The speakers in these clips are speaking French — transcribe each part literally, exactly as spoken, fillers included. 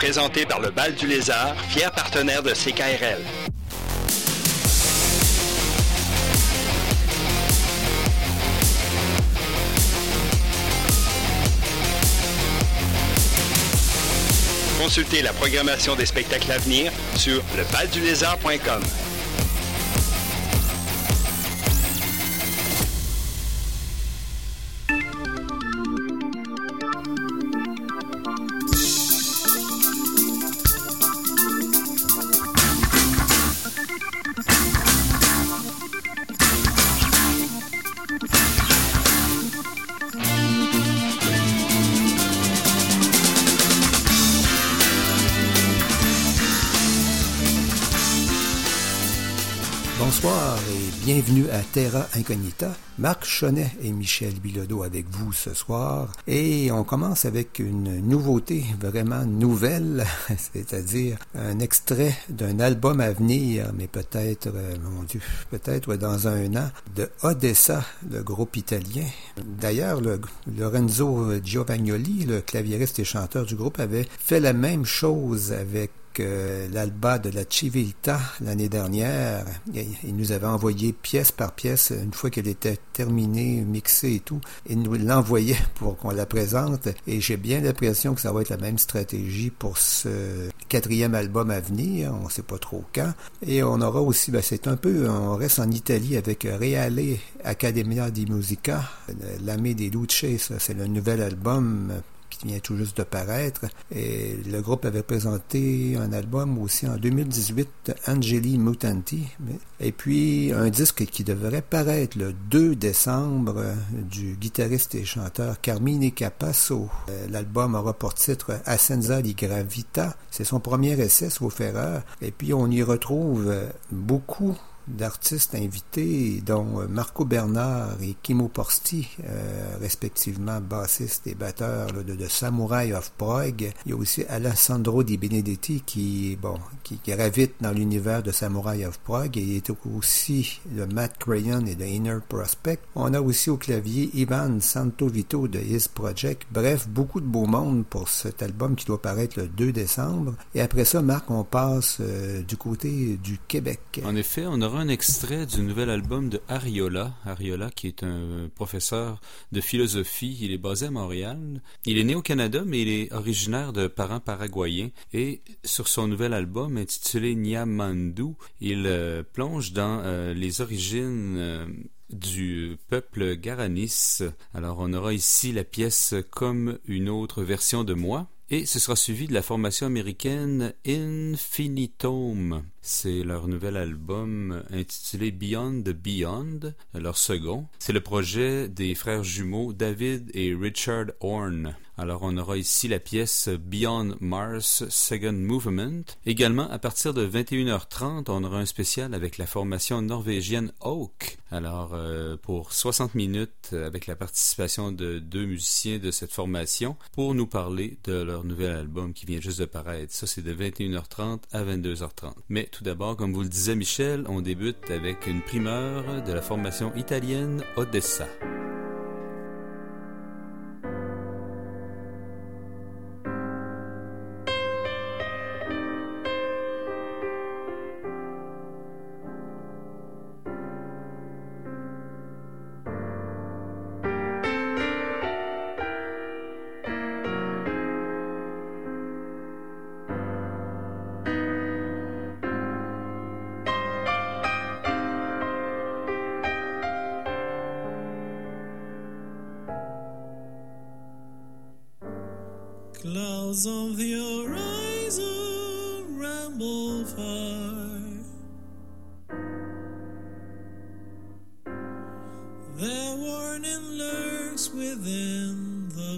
présenté par le Bal du Lézard, fier partenaire de C K R L. Consultez la programmation des spectacles à venir sur le bal du lézard point com. Bonsoir et bienvenue à Terra Incognita. Marc Chonnet et Michel Bilodeau avec vous ce soir. Et on commence avec une nouveauté vraiment nouvelle, c'est-à-dire un extrait d'un album à venir, mais peut-être, euh, mon Dieu, peut-être dans un an, de Odessa, le groupe italien. D'ailleurs, le, Lorenzo Giovagnoli, le claviériste et chanteur du groupe, avait fait la même chose avec Euh, l'alba de la Civiltà l'année dernière. Il nous avait envoyé pièce par pièce, une fois qu'elle était terminée, mixée et tout, il nous l'envoyait pour qu'on la présente, et j'ai bien l'impression que ça va être la même stratégie pour ce quatrième album à venir, on sait pas trop quand, et on aura aussi, ben c'est un peu, on reste en Italie avec Reale Accademia di Musica, L'Ame dei Luce, ça c'est le nouvel album qui vient tout juste de paraître, et le groupe avait présenté un album aussi en deux mille dix-huit, Angeli Mutanti, et puis un disque qui devrait paraître le deux décembre du guitariste et chanteur Carmine Capasso. L'album aura pour titre Ascenza di Gravità, c'est son premier essai sauf erreur, et puis on y retrouve beaucoup d'artistes invités, dont Marco Bernard et Kimmo Porsti, euh, respectivement bassistes et batteurs là, de, de Samurai of Prague. Il y a aussi Alessandro Di Benedetti qui, bon, qui, qui gravite dans l'univers de Samurai of Prague, et il est aussi le Matt Crayon et de Inner Prospect. On a aussi au clavier Ivan Santovito de His Project. Bref, beaucoup de beau monde pour cet album qui doit paraître le deux décembre. Et après ça, Marc, on passe euh, du côté du Québec. En effet, on aura un extrait du nouvel album de Ariola. Ariola, qui est un professeur de philosophie. Il est basé à Montréal. Il est né au Canada, mais il est originaire de parents paraguayens. Et sur son nouvel album intitulé Nyamandu, il euh, plonge dans euh, les origines euh, du peuple Guaranis. Alors, on aura ici la pièce Comme une autre version de moi. Et ce sera suivi de la formation américaine Infinitum. C'est leur nouvel album intitulé Beyond the Beyond, leur second. C'est le projet des frères jumeaux David et Richard Horn. Alors on aura ici la pièce Beyond Mars Second Movement. Également, à partir de vingt et une heures trente, on aura un spécial avec la formation norvégienne Oak. Alors euh, pour soixante minutes, avec la participation de deux musiciens de cette formation, pour nous parler de leur nouvel album qui vient juste de paraître. Ça, c'est de vingt et une heures trente à vingt-deux heures trente. Mais tout d'abord, comme vous le disait Michel, on débute avec une primeur de la formation italienne Odessa. Clouds of the horizon ramble far. Their warning lurks within the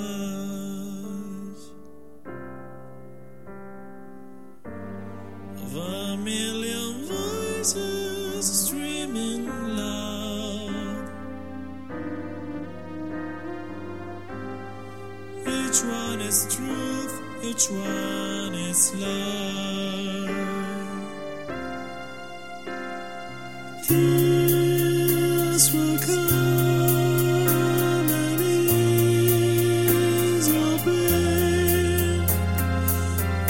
bars of a million voices streaming loud. Each one is truth, each one is love. This will come and ease our pain.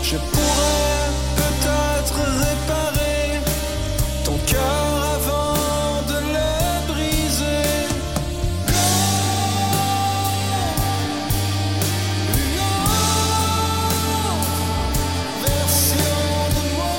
Je pourrais peut-être réparer ton cœur avant de le briser. Une autre version de moi.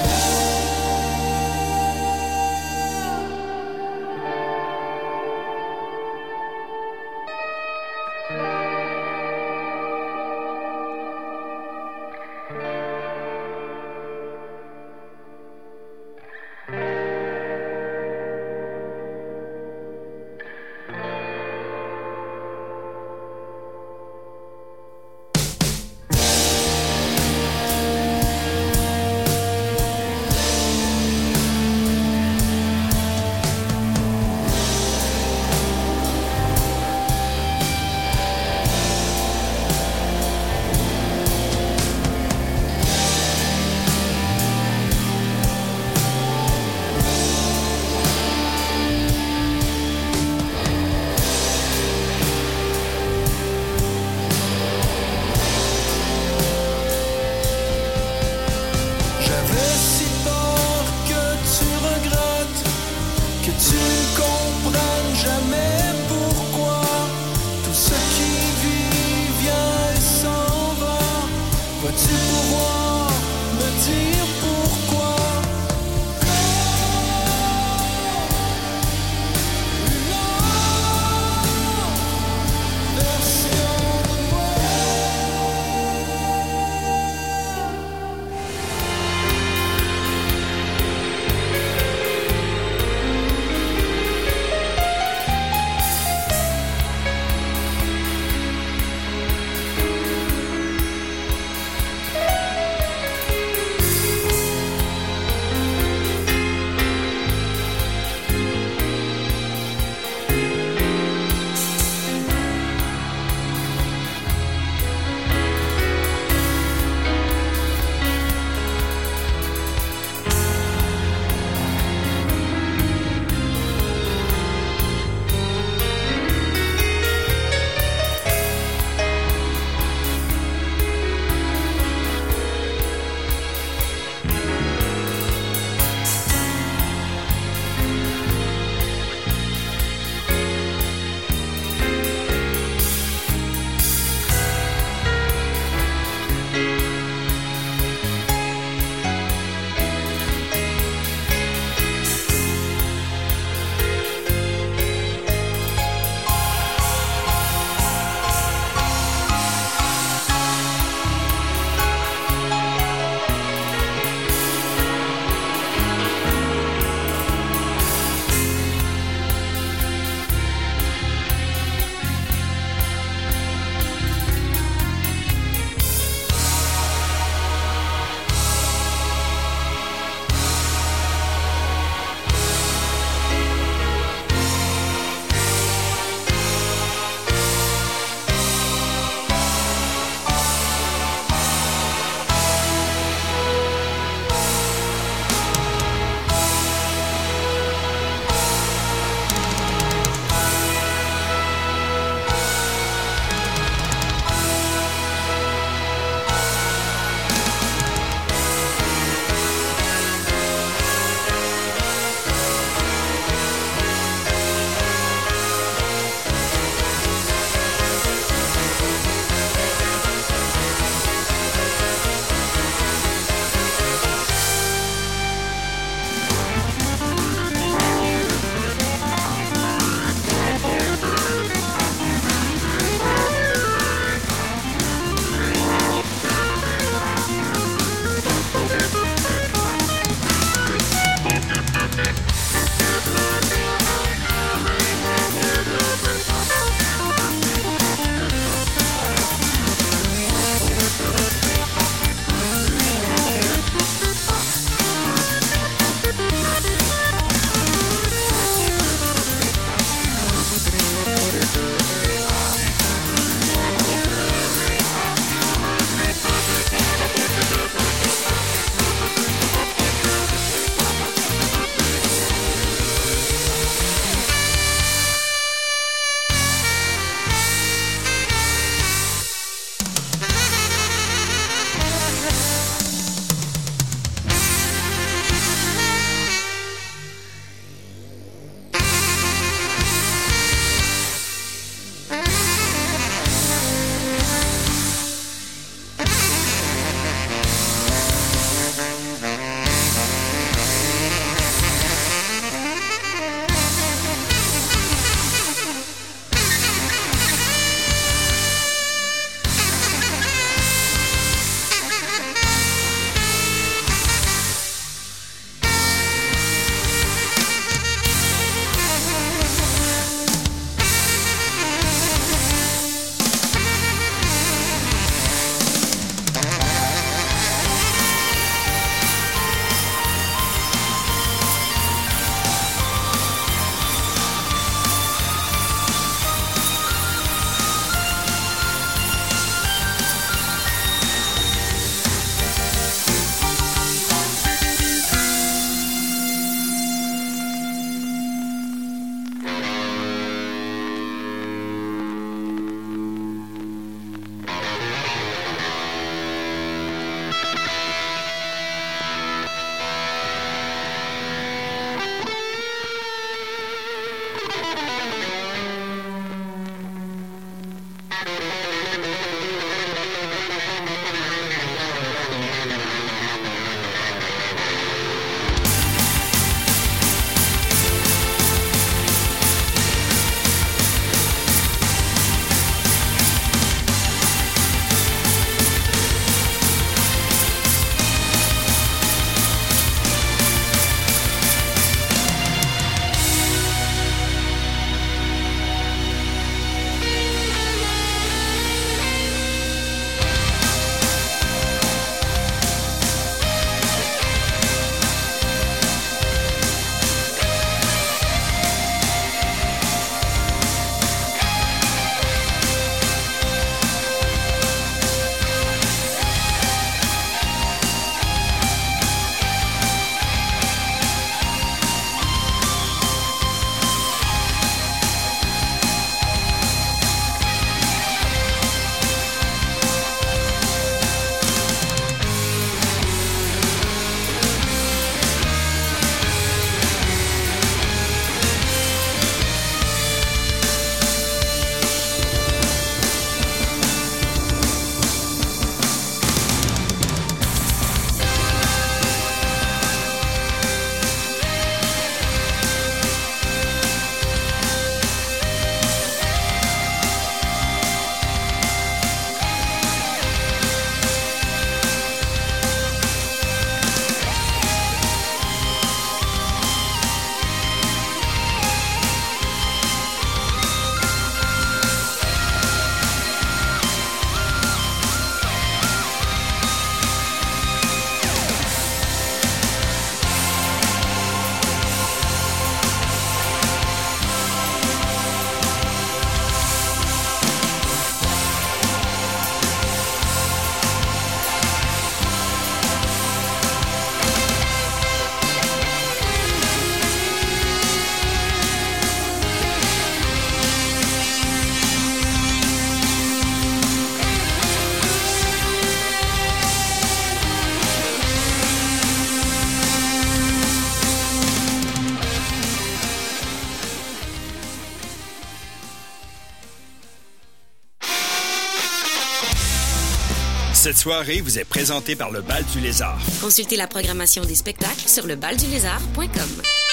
Cette soirée vous est présentée par le Bal du Lézard. Consultez la programmation des spectacles sur le bal du lézard point com.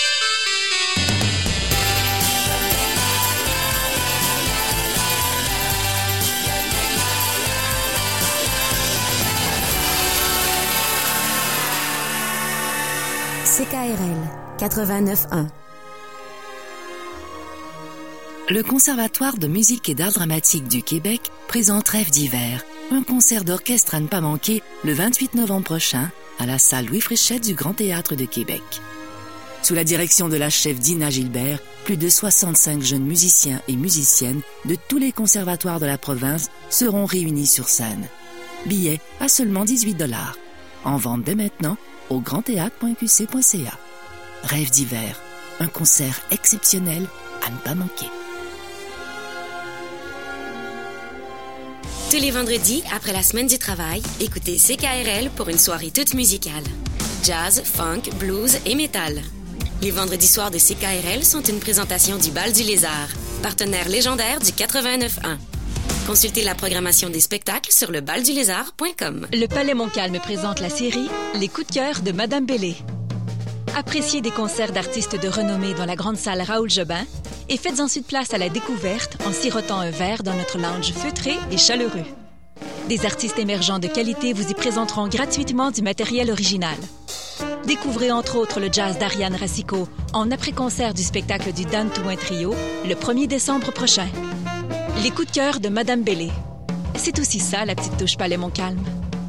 C K R L quatre-vingt-neuf un. Le Conservatoire de musique et d'art dramatique du Québec présente Rêve d'hiver, un concert d'orchestre à ne pas manquer le vingt-huit novembre prochain à la salle Louis Fréchette du Grand Théâtre de Québec. Sous la direction de la chef Dina Gilbert, plus de soixante-cinq jeunes musiciens et musiciennes de tous les conservatoires de la province seront réunis sur scène. Billets à seulement dix-huit dollars. En vente dès maintenant au grand théâtre point q c point c a. Rêve d'hiver, un concert exceptionnel à ne pas manquer. Tous les vendredis, après la semaine du travail, écoutez C K R L pour une soirée toute musicale. Jazz, funk, blues et métal. Les vendredis soirs de C K R L sont une présentation du Bal du Lézard, partenaire légendaire du quatre-vingt-neuf un. Consultez la programmation des spectacles sur le bal du lézard point com. Le Palais Montcalm présente la série Les coups de cœur de Madame Bellé. Appréciez des concerts d'artistes de renommée dans la grande salle Raoul Jobin et faites ensuite place à la découverte en sirotant un verre dans notre lounge feutré et chaleureux. Des artistes émergents de qualité vous y présenteront gratuitement du matériel original. Découvrez entre autres le jazz d'Ariane Racicot en après-concert du spectacle du Dan Touin Trio le premier décembre prochain. Les coups de cœur de Madame Bellé. C'est aussi ça, la petite touche Palais Montcalm.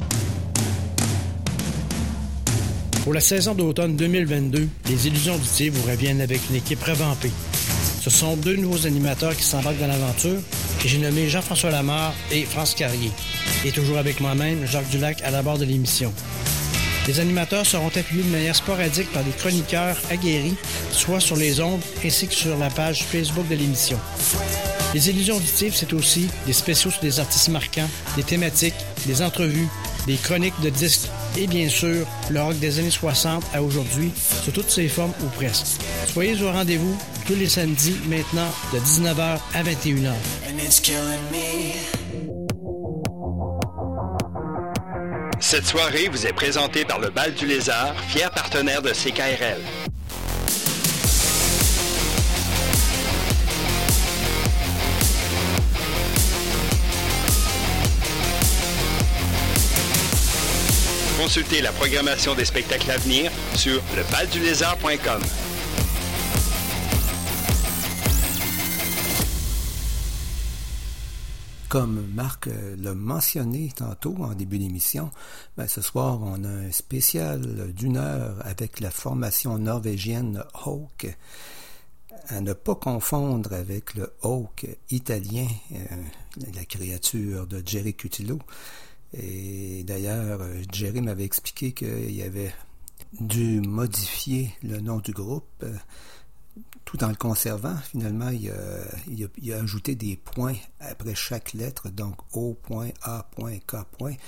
Pour la saison d'automne deux mille vingt-deux, les Illusions auditives vous reviennent avec une équipe revampée. Ce sont deux nouveaux animateurs qui s'embarquent dans l'aventure et j'ai nommé Jean-François Lamarre et France Carrier. Et toujours avec moi-même, Jacques Dulac à la barre de l'émission. Les animateurs seront appuyés de manière sporadique par des chroniqueurs aguerris, soit sur les ondes ainsi que sur la page Facebook de l'émission. Les Illusions auditives, c'est aussi des spéciaux sur des artistes marquants, des thématiques, des entrevues, des chroniques de disques et bien sûr, le rock des années soixante à aujourd'hui, sous toutes ses formes ou presque. Soyez au rendez-vous tous les samedis maintenant de dix-neuf heures à vingt et une heures. Cette soirée vous est présentée par le Bal du Lézard, fier partenaire de C K R L. Consultez la programmation des spectacles à venir sur le bal du lézard point com. Comme Marc l'a mentionné tantôt en début d'émission, ben ce soir, on a un spécial d'une heure avec la formation norvégienne Hawk. À ne pas confondre avec le Hawk italien, euh, la créature de Jerry Cutillo. Et d'ailleurs, Jerry m'avait expliqué qu'il avait dû modifier le nom du groupe euh, tout en le conservant. Finalement, il a, il, a, il a ajouté des points après chaque lettre, donc O, A, K,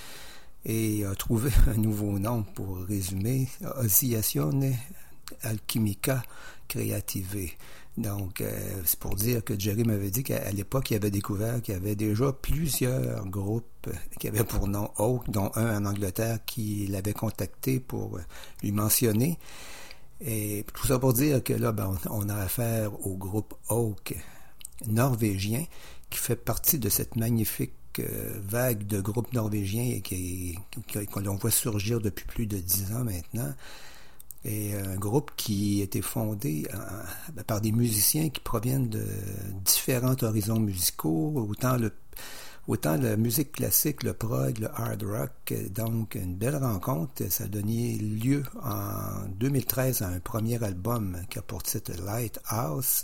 et a trouvé un nouveau nom pour résumer, Oscillazione Alchimica Creative. Donc, euh, c'est pour dire que Jerry m'avait dit qu'à l'époque, il avait découvert qu'il y avait déjà plusieurs groupes qui avaient pour nom Hawk, dont un en Angleterre qui l'avait contacté pour lui mentionner. Et tout ça pour dire que là, ben, on a affaire au groupe Hawk norvégien qui fait partie de cette magnifique euh, vague de groupes norvégiens et qui, qui, qu'on voit surgir depuis plus de dix ans maintenant. Et un groupe qui a été fondé en, par des musiciens qui proviennent de différents horizons musicaux, autant le autant la musique classique, le prog, le hard rock. Donc, une belle rencontre. Ça a donné lieu en deux mille treize à un premier album qui a pour titre Lighthouse.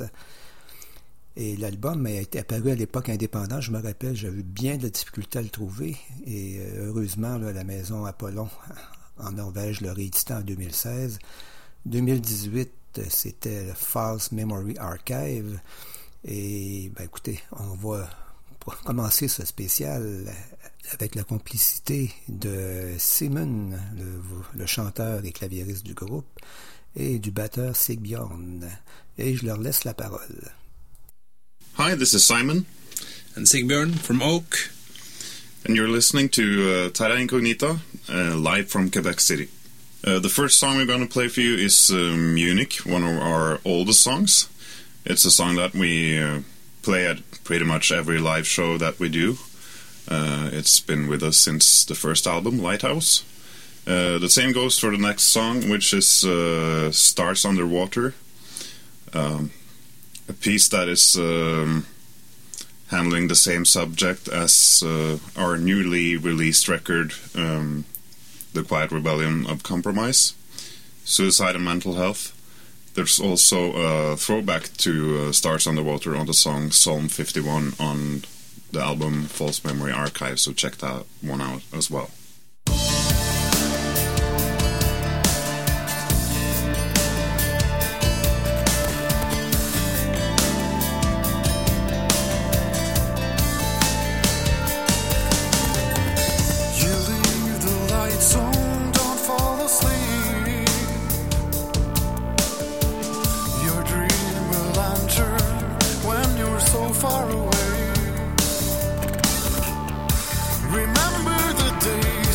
Et l'album a été apparu à l'époque indépendant. Je me rappelle, j'avais bien de la difficulté à le trouver. Et heureusement, là, la maison Apollon en Norvège l'a réédité en deux mille seize. deux mille dix-huit, c'était False Memory Archive. Et, ben écoutez, on va commencer ce spécial avec la complicité de Simon, le, le chanteur et claviériste du groupe, et du batteur Sigbjorn. Et je leur laisse la parole. Hi, this is Simon and Sigbjorn from Oak. And you're listening to uh, Terra Incognita, uh, live from Quebec City. Uh, the first song we're going to play for you is uh, Munich, one of our oldest songs. It's a song that we uh, play at pretty much every live show that we do. Uh, it's been with us since the first album, Lighthouse. Uh, the same goes for the next song, which is uh, Stars Underwater. Um, a piece that is um, handling the same subject as uh, our newly released record, um, The Quiet Rebellion of Compromise, Suicide and Mental Health. There's also a throwback to uh, Stars Underwater on the song Psalm fifty-one on the album False Memory Archive, so check that one out as well. Far away. Remember the day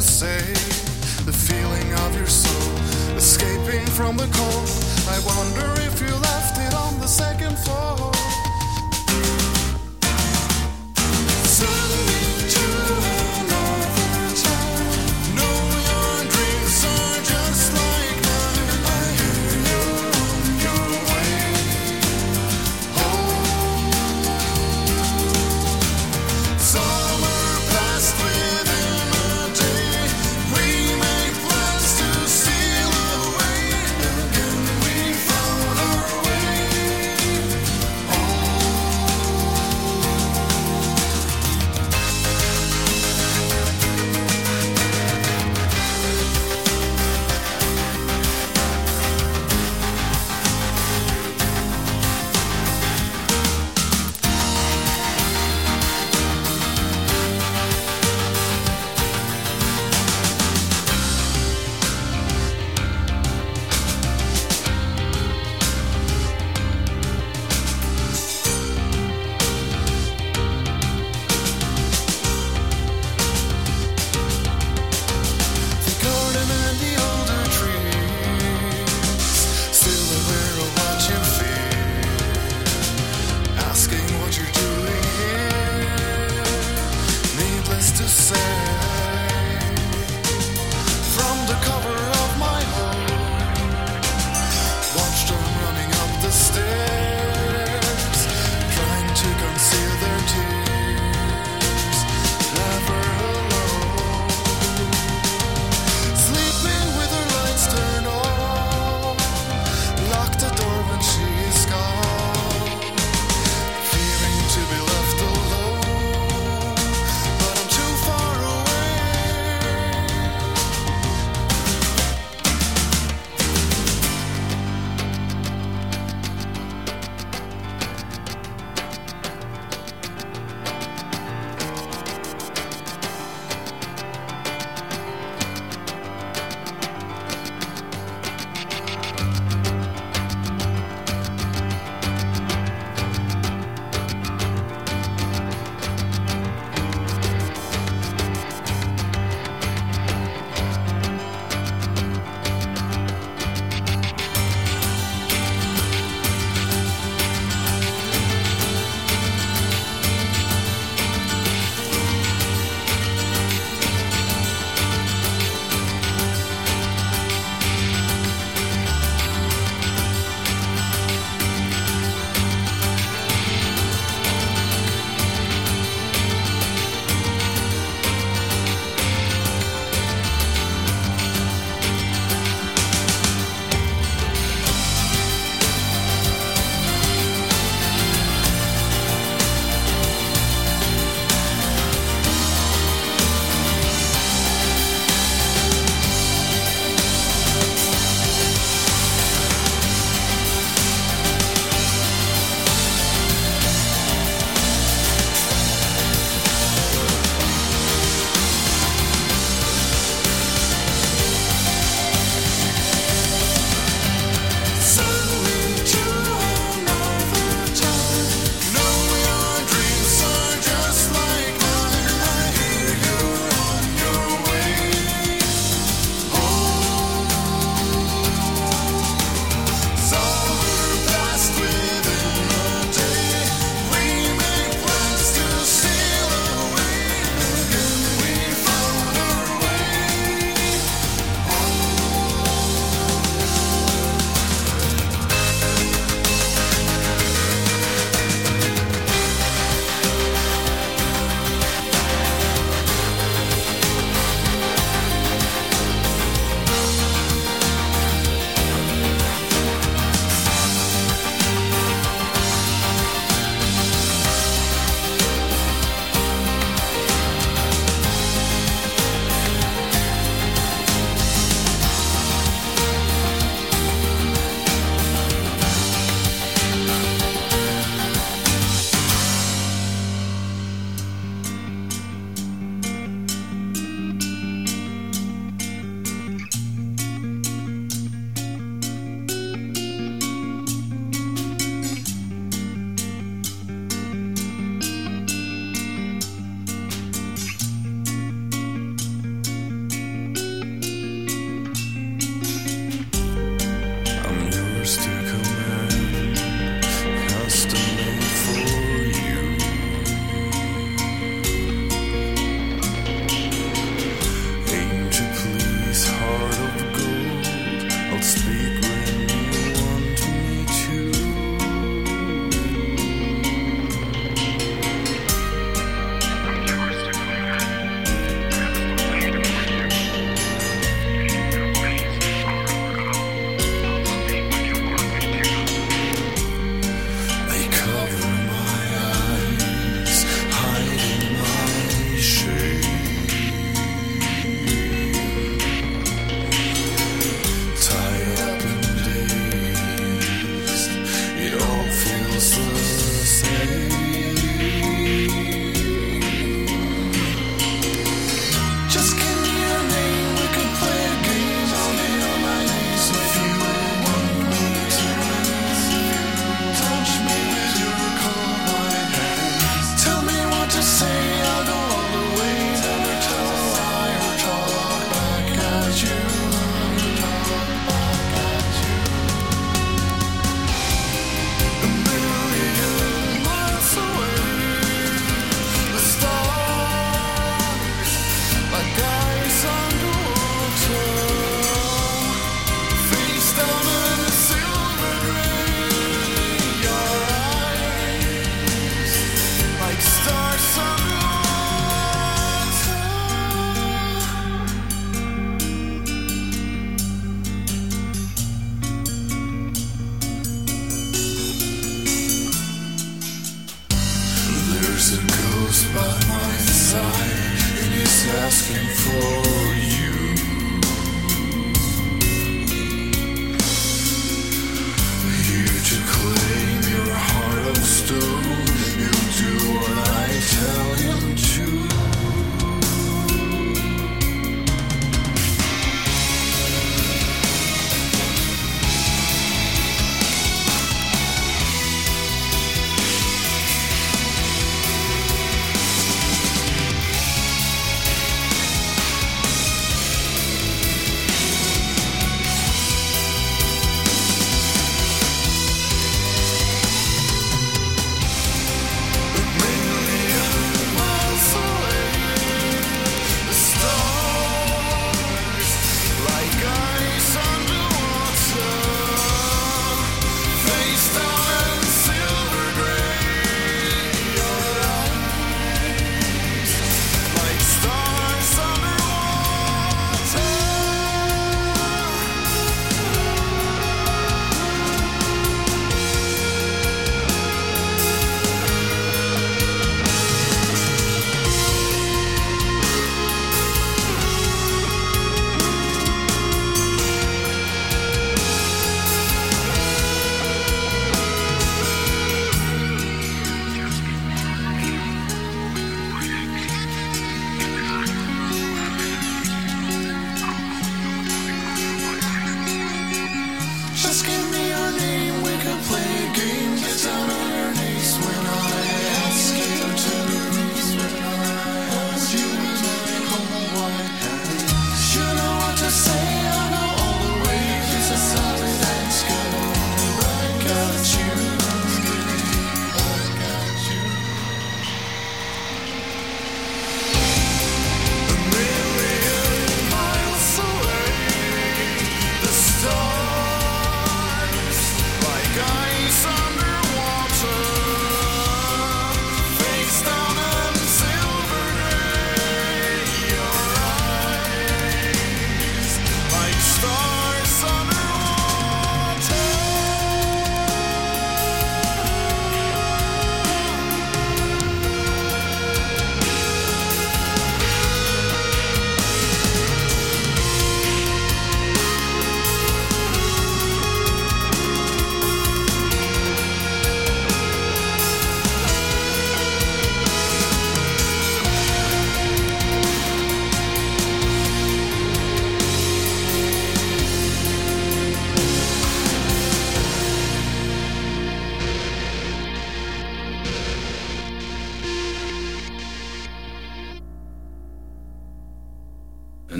say the feeling of your soul escaping from the cold. I wonder if you left it on the second floor. Suddenly to another time. Know your dreams are just like mine. I hear you're on your way home. Summer passed within a day. We make plans to sail away. Again we found our way.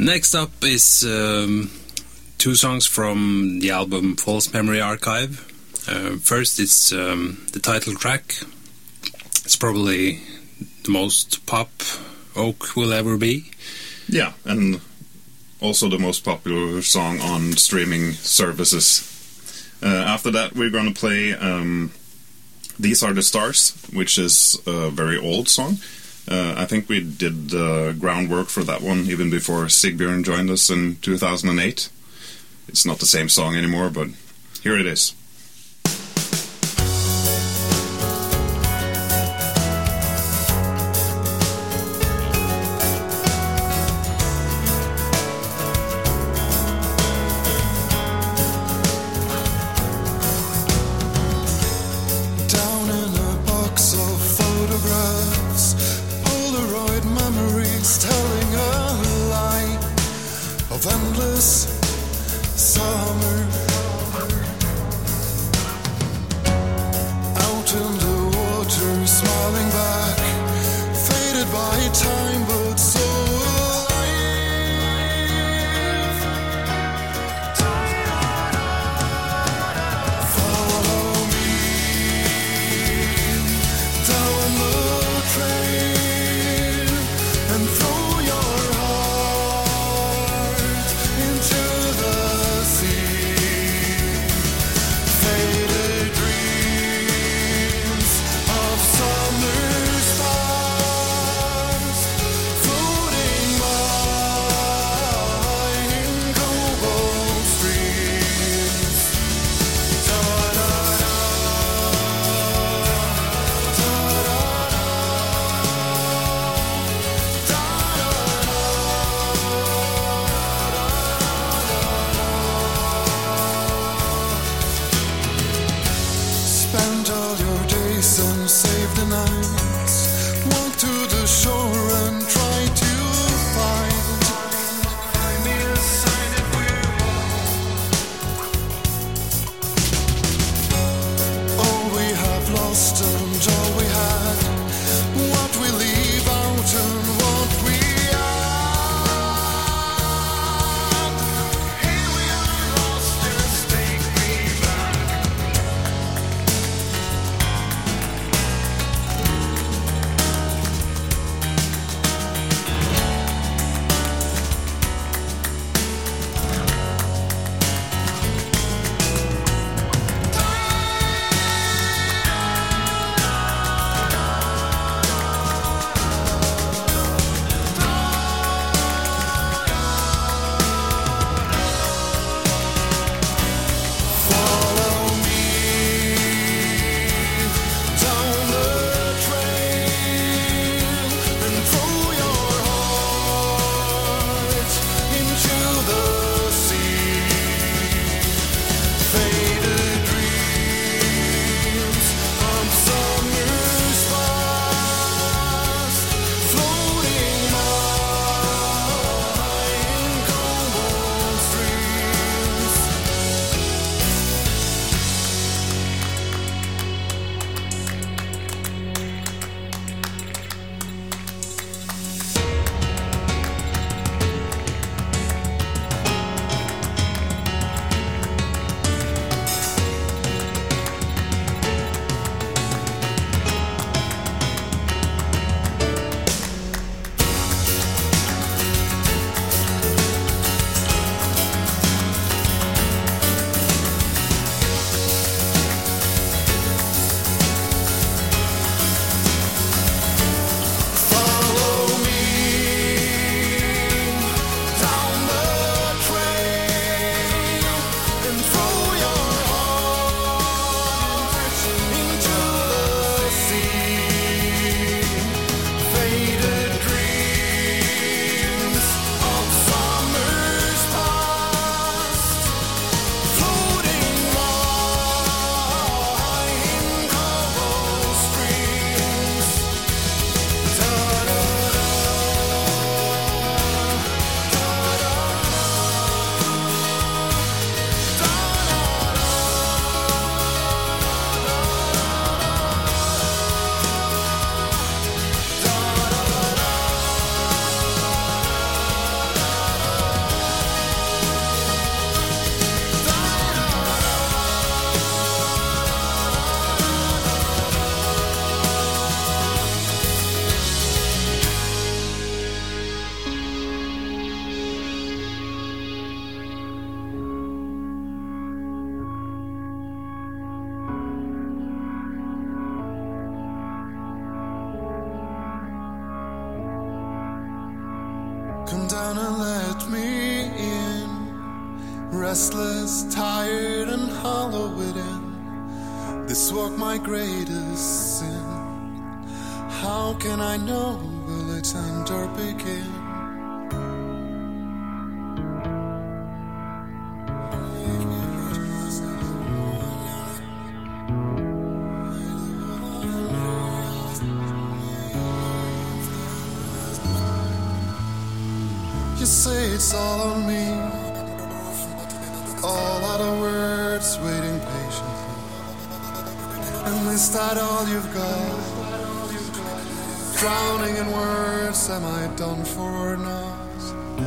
Next up is um, two songs from the album False Memory Archive. Uh, first, it's um, the title track. It's probably the most pop Oak will ever be. Yeah, and also the most popular song on streaming services. Uh, after that, we're going to play um, These Are the Stars, which is a very old song. Uh, I think we did the groundwork for that one even before Sigbjörn joined us in two thousand eight. It's not the same song anymore, but here it is. Down in a box of photographs, Polaroid memories telling a lie of endless summer. Out in the water, smiling back, faded by time, but so alive. Follow me down the train and throw your heart into the sea. restless, tired and hollow within. This walk my greatest sin. How can I know will it end or begin? You say it's all on me, all other words waiting patiently. And is that all you've got? Drowning in words, am I done for or not?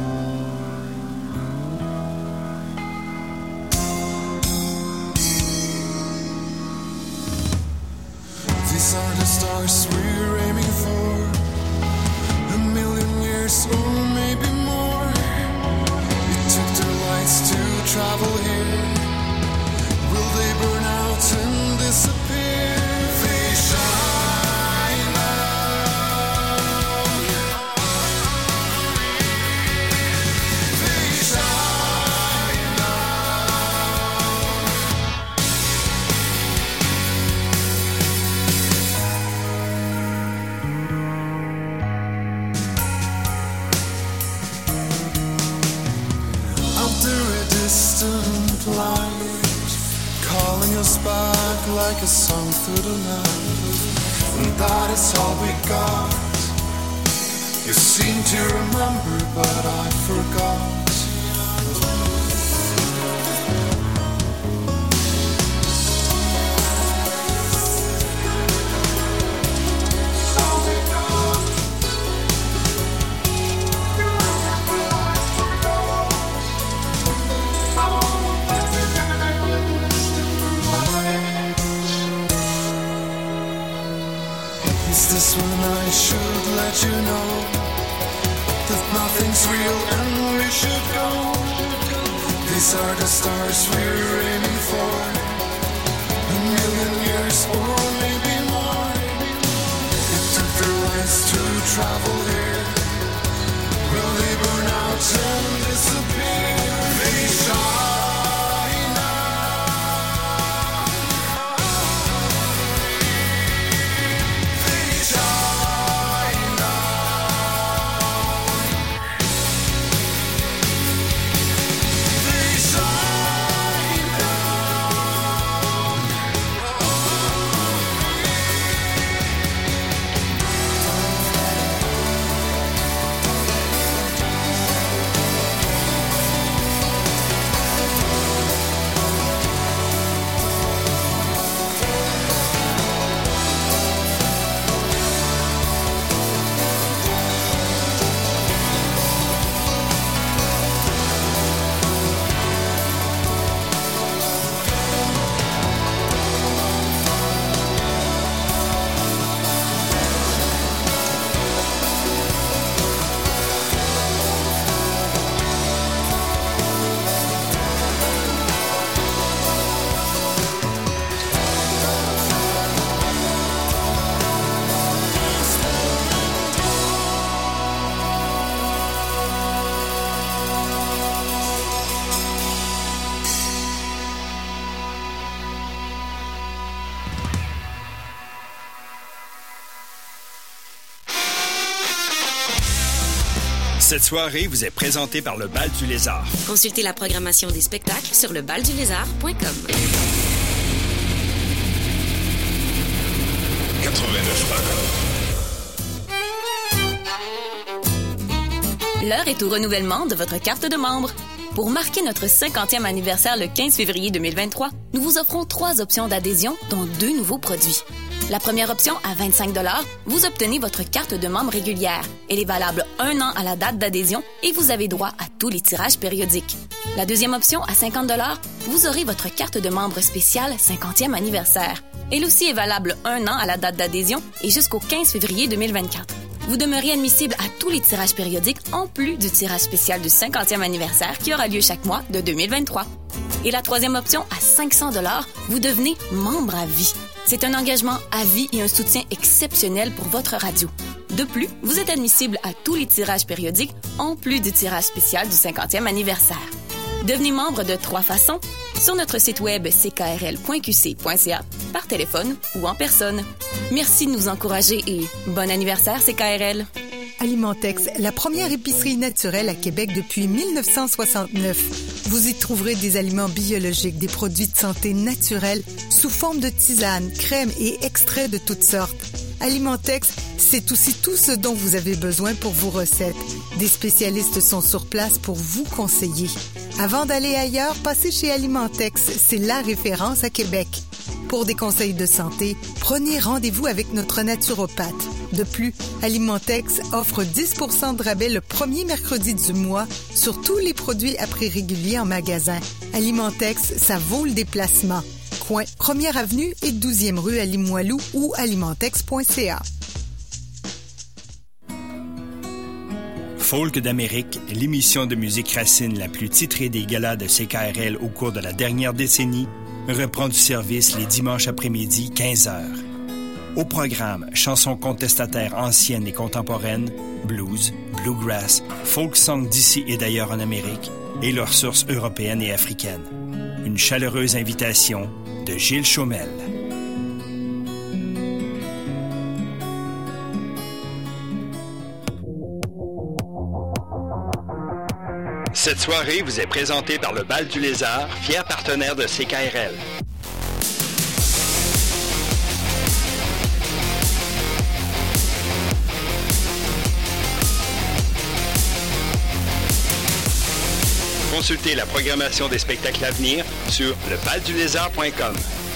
These are the stars we're aiming for. A million years or maybe more. It took their lights to travel here. Will they burn out and disappear? They shine out. They shine out. Out there a distant light, calling us back like a song through the night. And that is all we got. You seem to remember, but I forgot. Is this when I should let you know that nothing's real and we should go? These are the stars we're aiming for. A million years or maybe more. It took their lives to travel here. Will they burn out and disappear? They shine out. They shine out. They shine out. Cette soirée vous est présentée par le Bal du Lézard. Consultez la programmation des spectacles sur le bal du lézard point com. L'heure est au renouvellement de votre carte de membre. Pour marquer notre cinquantième anniversaire le quinze février deux mille vingt-trois, nous vous offrons trois options d'adhésion, dont deux nouveaux produits. La première option, à vingt-cinq dollars, vous obtenez votre carte de membre régulière. Elle est valable un an à la date d'adhésion et vous avez droit à tous les tirages périodiques. La deuxième option, à cinquante dollars, vous aurez votre carte de membre spéciale cinquantième anniversaire. Elle aussi est valable un an à la date d'adhésion et jusqu'au quinze février deux mille vingt-quatre. Vous demeurez admissible à tous les tirages périodiques en plus du tirage spécial du cinquantième anniversaire qui aura lieu chaque mois de deux mille vingt-trois. Et la troisième option, à cinq cents dollars, vous devenez membre à vie. C'est un engagement à vie et un soutien exceptionnel pour votre radio. De plus, vous êtes admissible à tous les tirages périodiques en plus du tirage spécial du cinquantième anniversaire. Devenez membre de trois façons. Sur notre site web c k r l point q c point c a, par téléphone ou en personne. Merci de nous encourager et bon anniversaire C K R L. Alimentex, la première épicerie naturelle à Québec depuis mille neuf cent soixante-neuf. Vous y trouverez des aliments biologiques, des produits de santé naturels sous forme de tisanes, crèmes et extraits de toutes sortes. Alimentex, c'est aussi tout ce dont vous avez besoin pour vos recettes. Des spécialistes sont sur place pour vous conseiller. Avant d'aller ailleurs, passez chez Alimentex, c'est la référence à Québec. Pour des conseils de santé, prenez rendez-vous avec notre naturopathe. De plus, Alimentex offre dix pour cent de rabais le premier mercredi du mois sur tous les produits à prix régulier en magasin. Alimentex, ça vaut le déplacement. Coin première avenue et douzième rue à Limoilou ou alimentex point c a. Folk d'Amérique, l'émission de musique racine la plus titrée des galas de C K R L au cours de la dernière décennie, reprend du service les dimanches après-midi, quinze heures. Au programme, chansons contestataires anciennes et contemporaines, blues, bluegrass, folk song d'ici et d'ailleurs en Amérique, et leurs sources européennes et africaines. Une chaleureuse invitation de Gilles Chaumel. Cette soirée vous est présentée par le Bal du Lézard, fier partenaire de C K R L. Consultez la programmation des spectacles à venir sur le bal du lézard point com.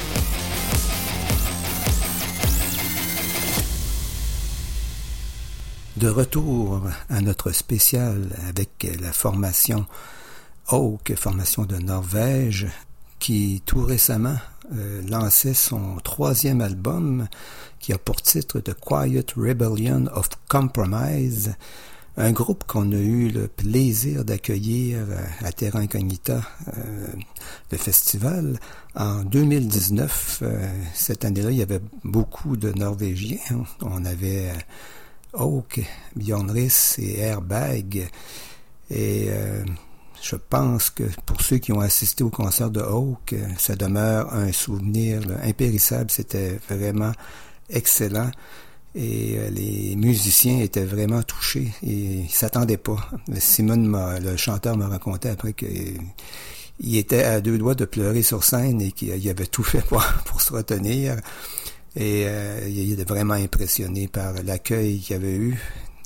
De retour à notre spécial avec la formation Oak, formation de Norvège, qui tout récemment euh, lançait son troisième album qui a pour titre The Quiet Rebellion of Compromise, un groupe qu'on a eu le plaisir d'accueillir à Terra Incognita, euh, le festival, en deux mille dix-neuf. Euh, cette année-là, il y avait beaucoup de Norvégiens. On avait Oak, Bjorn Riss et Airbag. Et euh, je pense que pour ceux qui ont assisté au concert de Oak, ça demeure un souvenir là, impérissable. C'était vraiment excellent. Et euh, les musiciens étaient vraiment touchés et ils s'attendaient pas. Simon, m'a, le chanteur, m'a raconté après qu'il était à deux doigts de pleurer sur scène et qu'il avait tout fait pour, pour se retenir. Et euh, il était vraiment impressionné par l'accueil qu'il avait eu.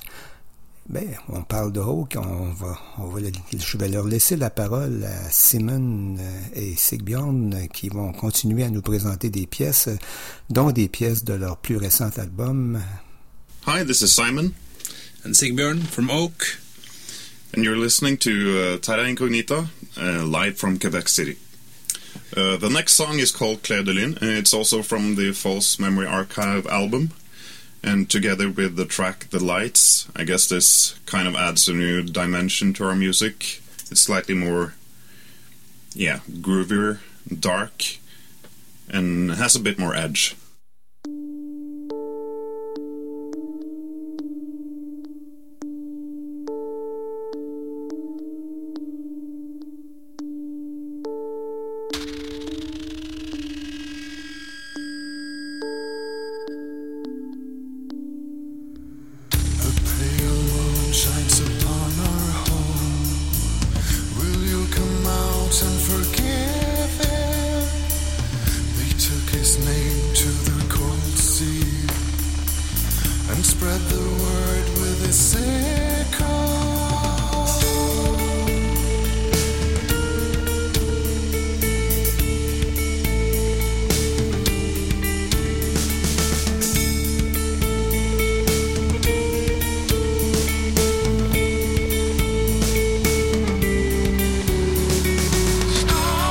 Ben, on parle de Hawk, on va, on va, je vais leur laisser la parole à Simon et Sigbjorn qui vont continuer à nous présenter des pièces, dont des pièces de leur plus récent album. Hi, this is Simon. And Sigbjorn from Oak. And you're listening to uh, Terra Incognita, uh, live from Quebec City. Uh, the next song is called Clair de Lune, and it's also from the False Memory Archive album. And together with the track The Lights, I guess this kind of adds a new dimension to our music. It's slightly more, yeah, groovier, dark, and has a bit more edge. Stop.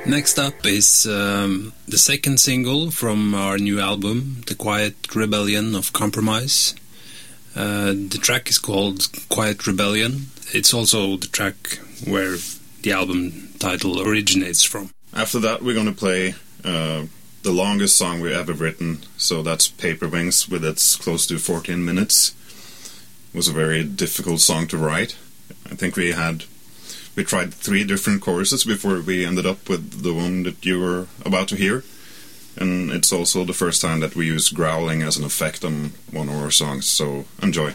Next up is um, the second single from our new album, The Quiet Rebellion of Compromise. Uh, the track is called Quiet Rebellion. It's also the track where the album title originates from. After that, we're going to play uh, the longest song we've ever written, so that's Paper Wings, with its close to fourteen minutes. It was a very difficult song to write. I think we had we tried three different choruses before we ended up with the one that you were about to hear. And it's also the first time that we use growling as an effect on one of our songs, so enjoy.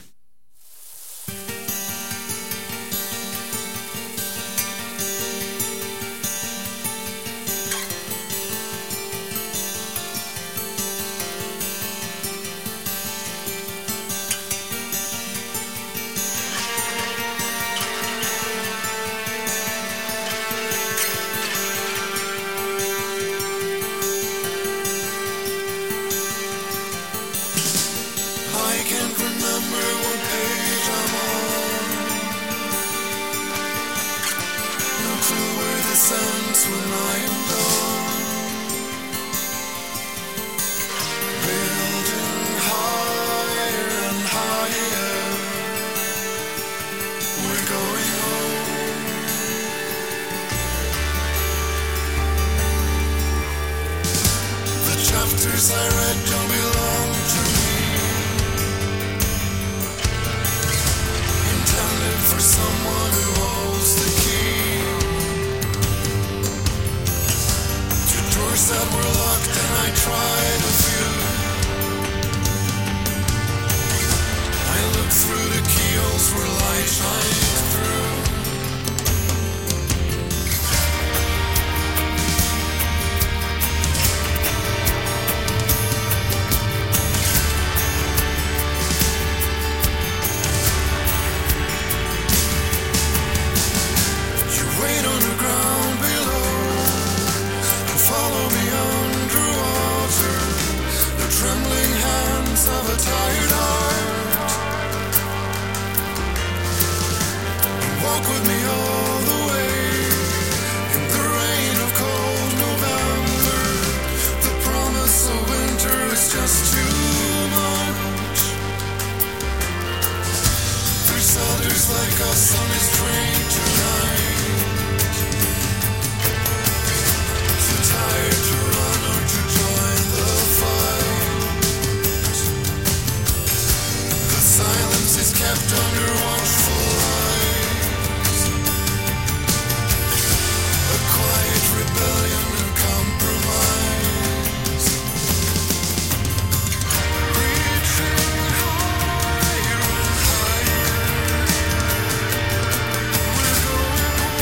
We're going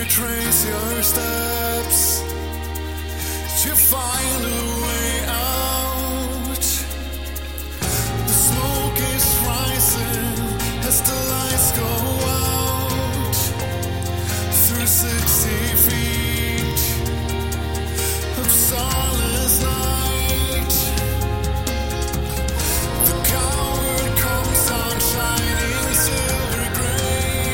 retrace your steps to find a way out. The smoke is rising as the lights go out through sixty feet of starless night. The coward comes down shining silver gray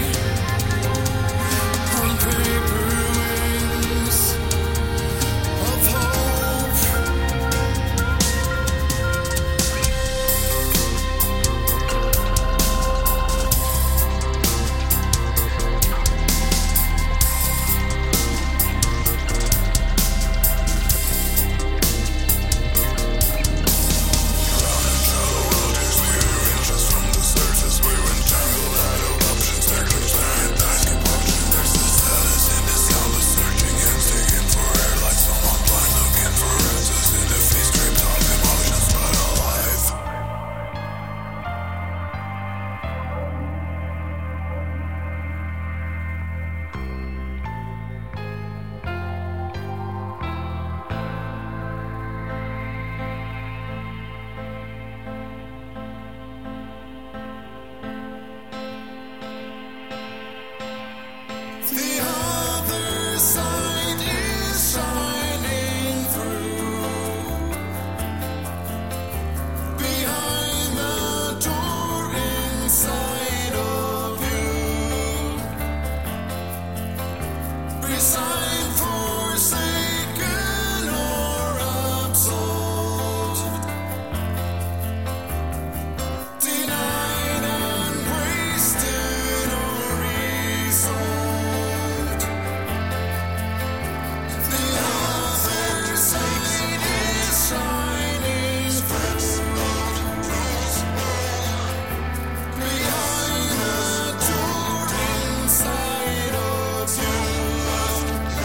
on paper wings of hope. The other side is shining through. Behind the door inside of you. Resigned, forsaken, or absolved. Denied and wasted or resolved. The other side is shining through. Behind the door inside of you.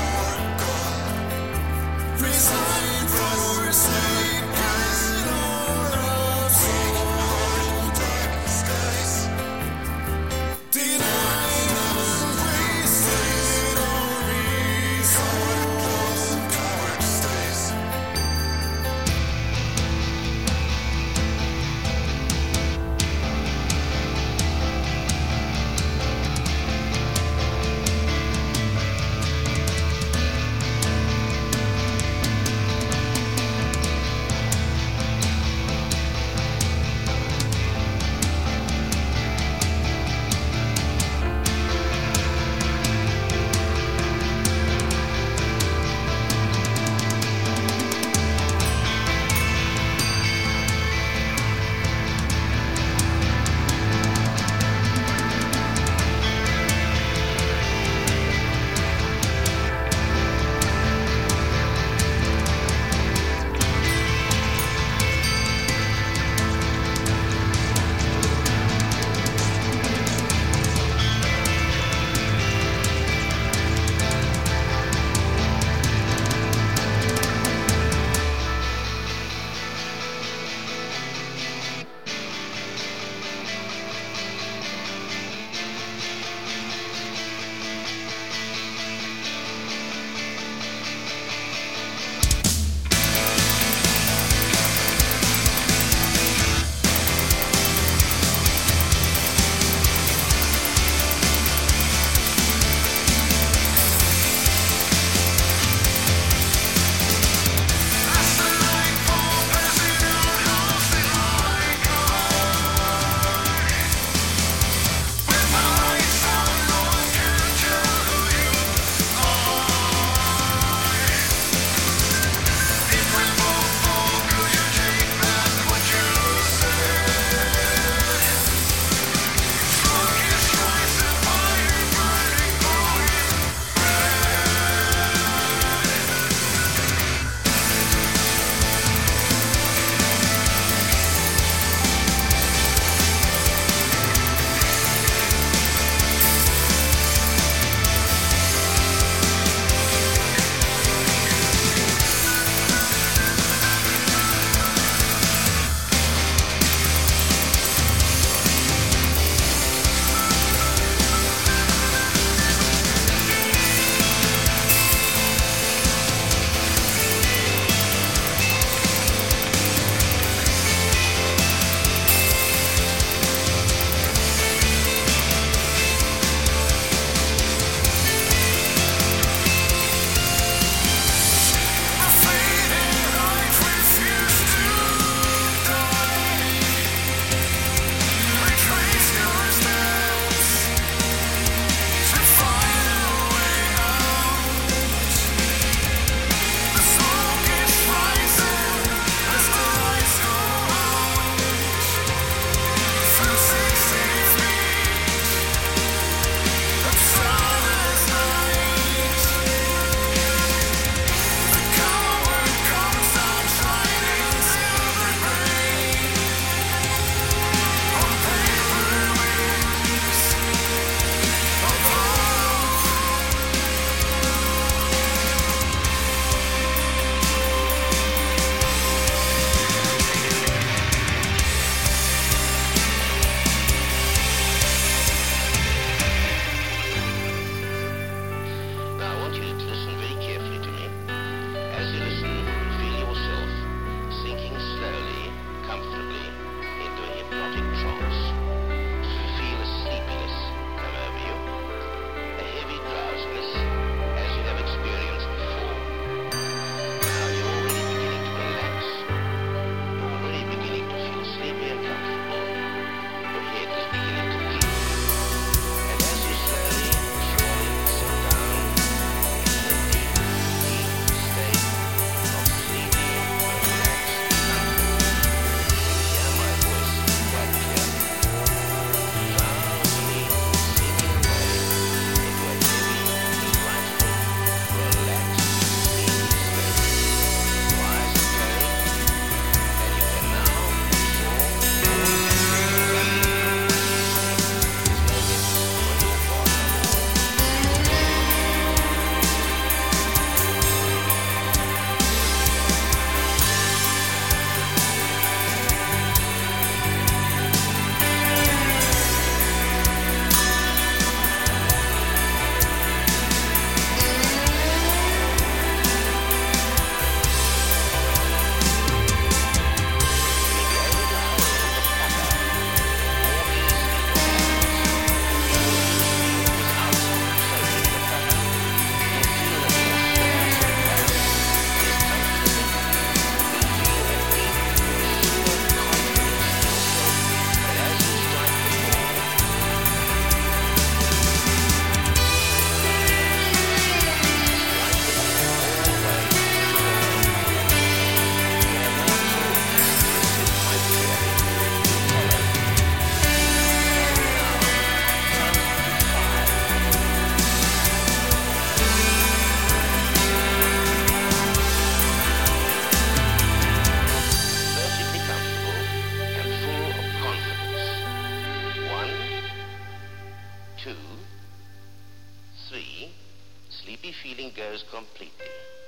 goes completely.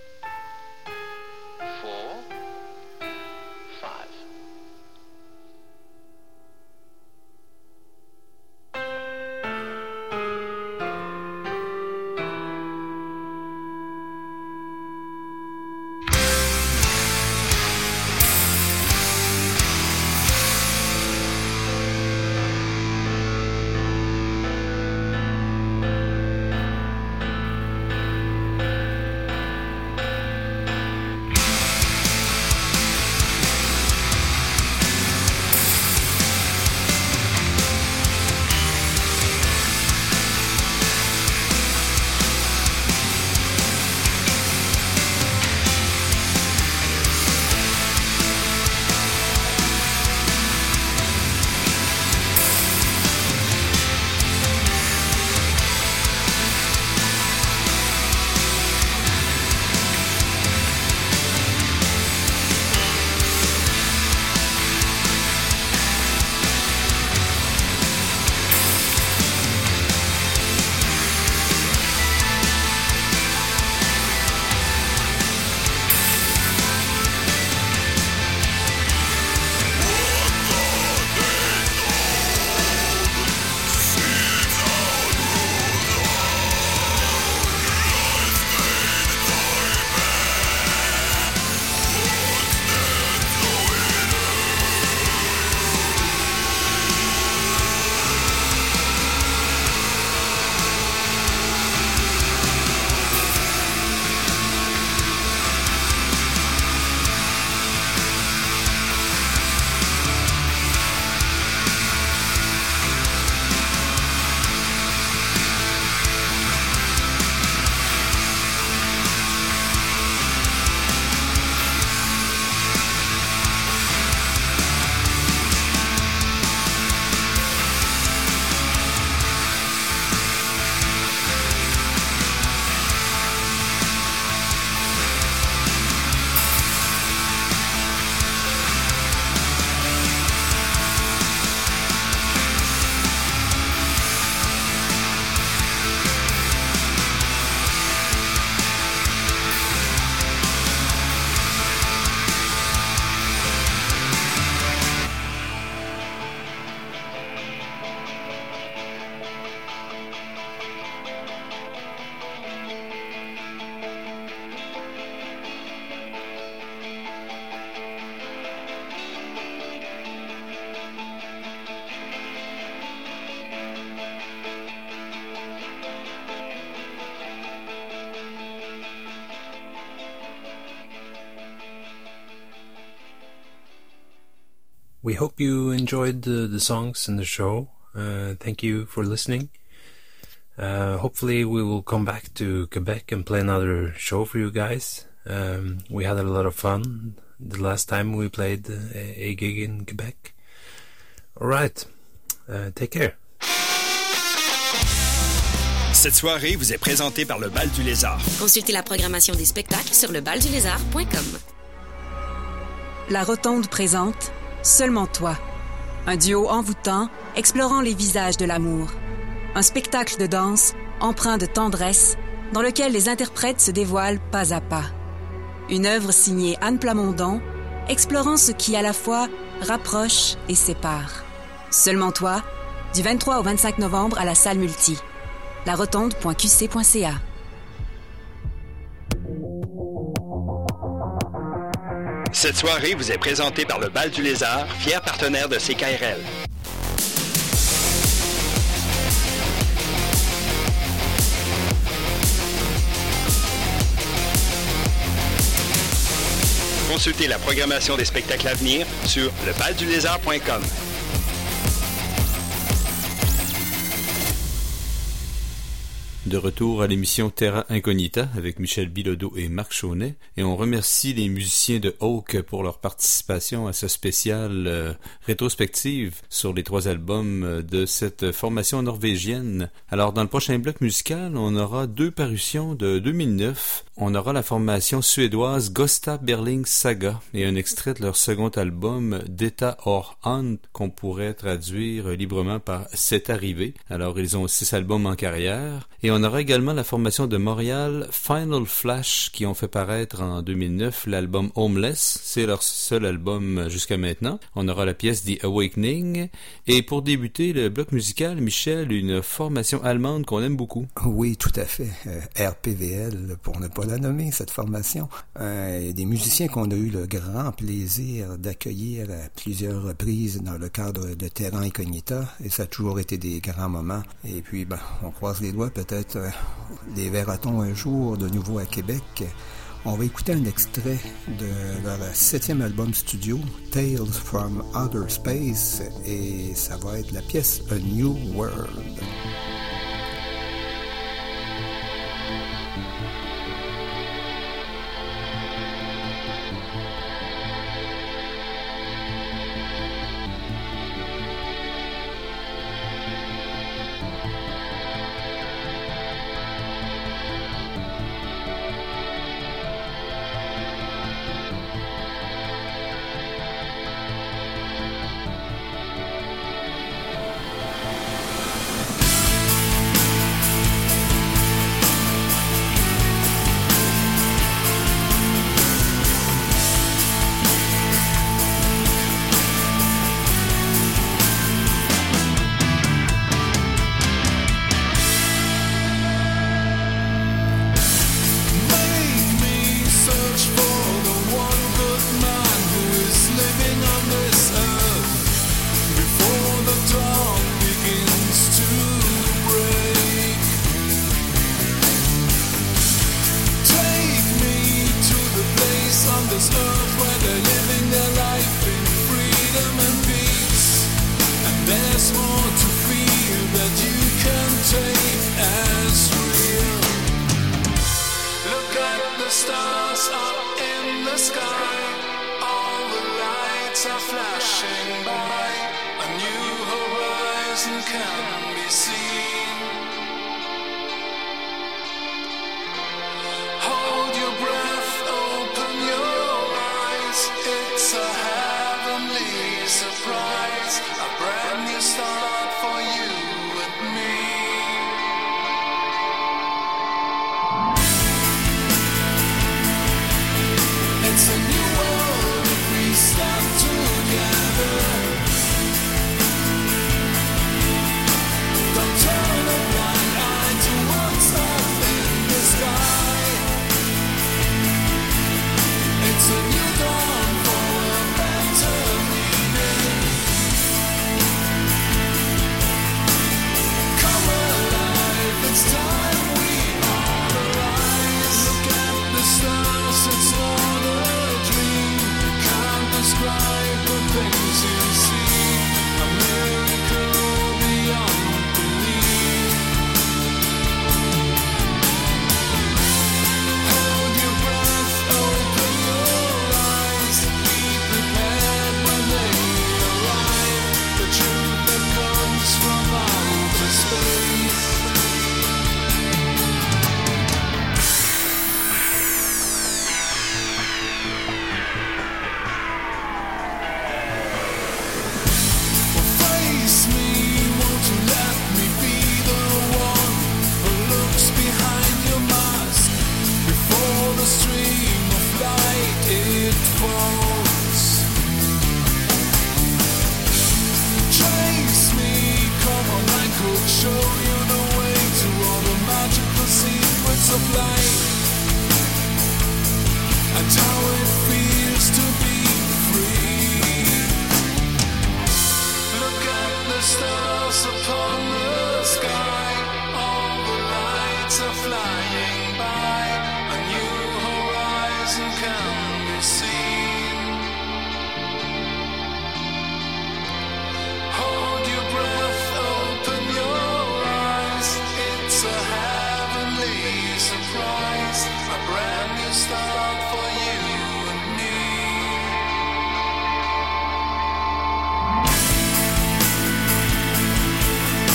Four, five. We hope you enjoyed the, the songs and the show. Uh, thank you for listening. Uh, hopefully we will come back to Quebec and play another show for you guys. Um, we had a lot of fun the last time we played a, a gig in Quebec. Alright, uh, take care. Cette soirée vous est présentée par le Bal du Lézard. Consultez la programmation des spectacles sur le bal du lézard point com. La Rotonde présente Seulement toi, un duo envoûtant explorant les visages de l'amour. Un spectacle de danse empreint de tendresse dans lequel les interprètes se dévoilent pas à pas. Une œuvre signée Anne Plamondon, explorant ce qui à la fois rapproche et sépare. Seulement toi, du vingt-trois au vingt-cinq novembre à la salle multi. la rotonde point q c point c a. Cette soirée vous est présentée par le Bal du Lézard, fier partenaire de C K R L. Consultez la programmation des spectacles à venir sur le bal du lézard point com. De retour à l'émission Terra Incognita avec Michel Bilodeau et Marc Chaunet, et on remercie les musiciens de Oak pour leur participation à ce spécial euh, rétrospective sur les trois albums de cette formation norvégienne. Alors dans le prochain bloc musical, on aura deux parutions de deux mille neuf, On aura la formation suédoise Gösta Berling Saga et un extrait de leur second album Detta or Hand qu'on pourrait traduire librement par C'est arrivé. Alors ils ont six albums en carrière. Et on aura également la formation de Montréal Final Flash qui ont fait paraître en deux mille neuf l'album Homeless. C'est leur seul album jusqu'à maintenant. On aura la pièce The Awakening. Et pour débuter le bloc musical, Michel, une formation allemande qu'on aime beaucoup. Oui, tout à fait. Euh, R P V L, pour ne pas la nommer, cette formation. Euh, des musiciens qu'on a eu le grand plaisir d'accueillir à plusieurs reprises dans le cadre de Terra Incognita. Et ça a toujours été des grands moments. Et puis, ben, on croise les doigts, peut-être euh, les verra-t-on un jour de nouveau à Québec. On va écouter un extrait de leur septième album studio, Tales from Outer Space, et ça va être la pièce A New World.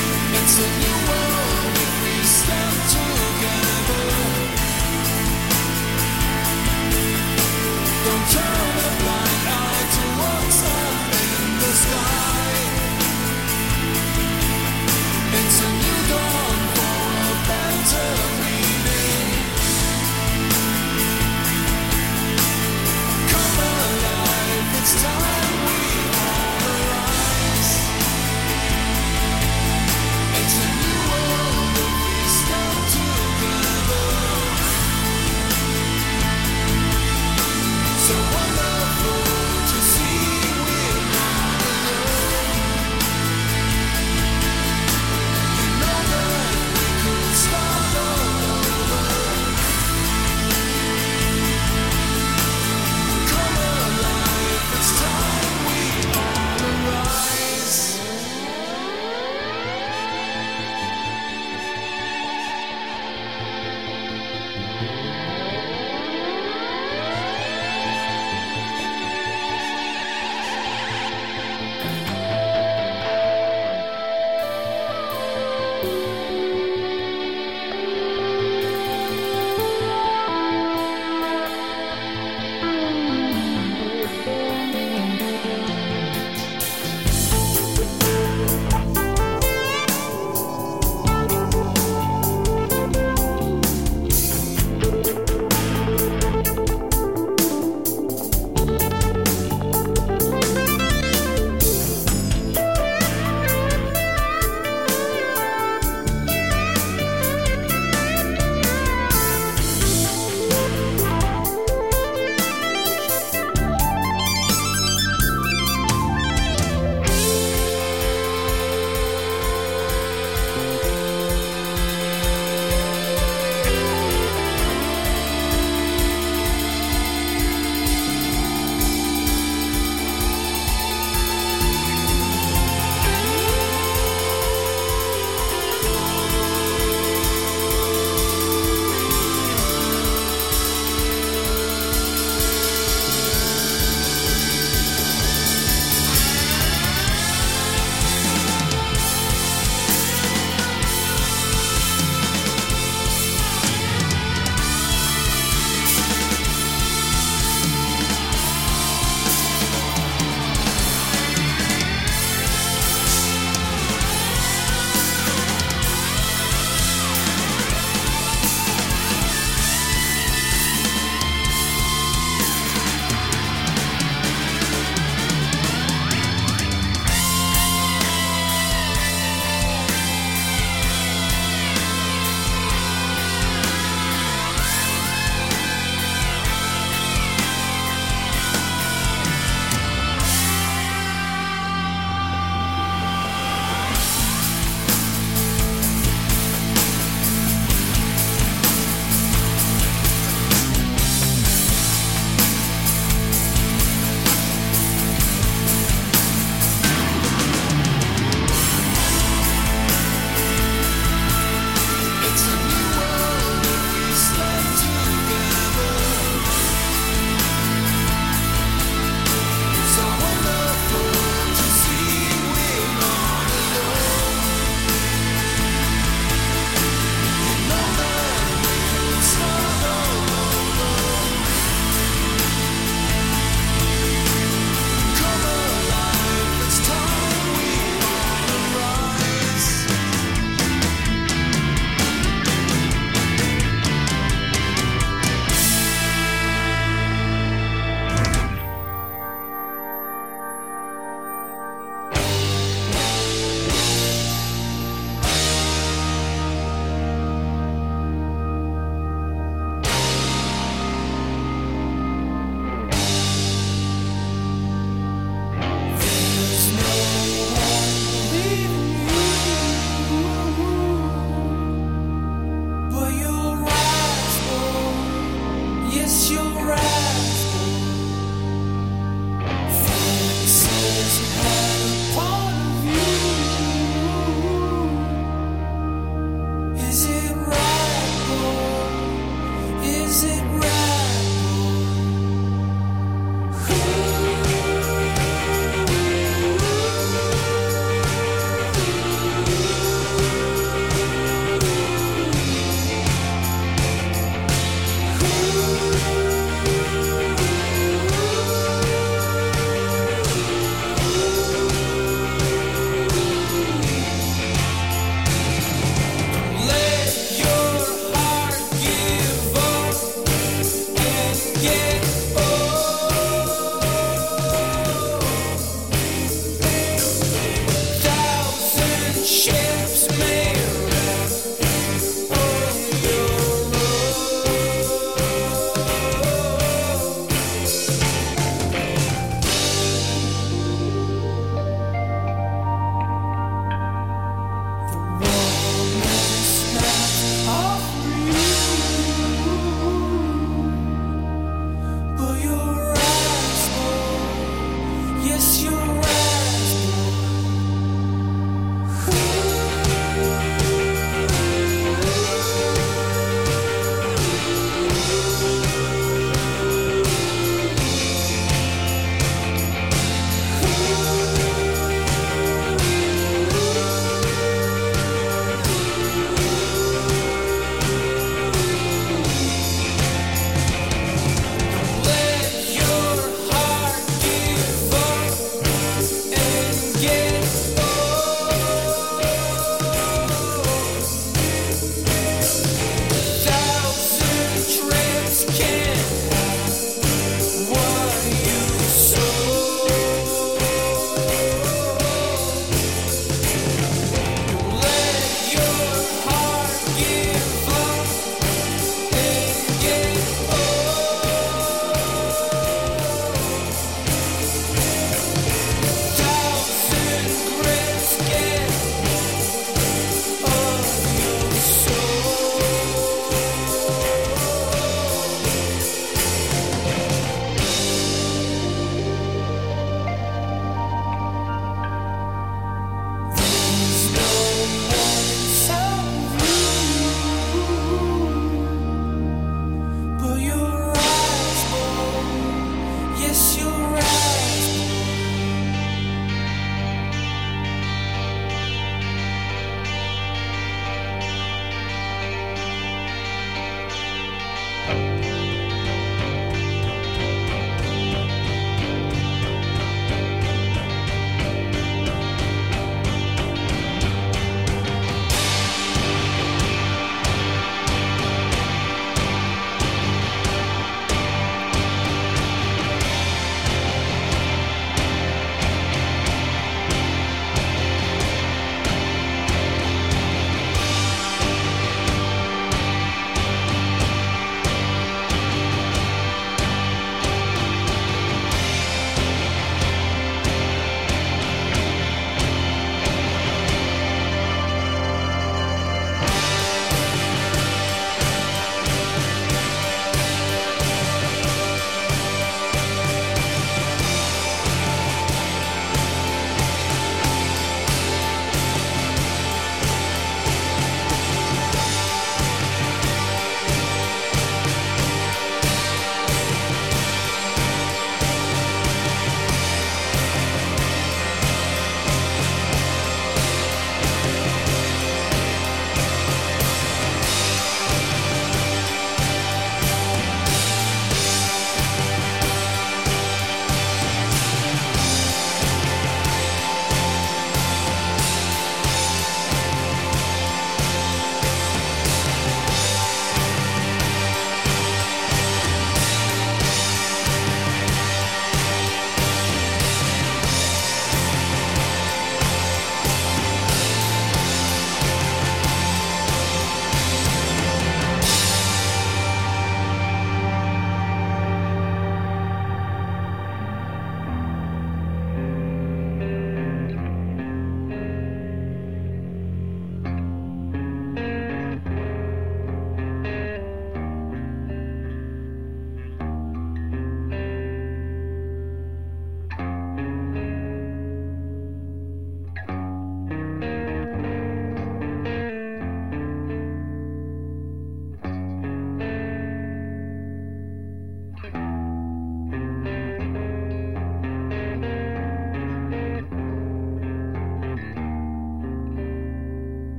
It's a new world if we stand together. Let your heart give up.